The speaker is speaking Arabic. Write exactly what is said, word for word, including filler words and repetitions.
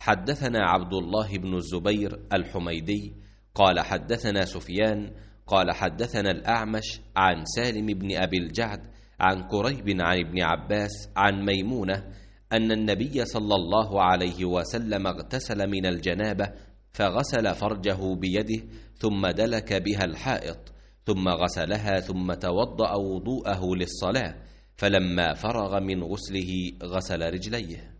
حدثنا عبد الله بن الزبير الحميدي قال حدثنا سفيان قال حدثنا الأعمش عن سالم بن أبي الجعد عن كريب عن ابن عباس عن ميمونة أن النبي صلى الله عليه وسلم اغتسل من الجنابة فغسل فرجه بيده ثم دلك بها الحائط ثم غسلها ثم توضأ وضوءه للصلاة، فلما فرغ من غسله غسل رجليه.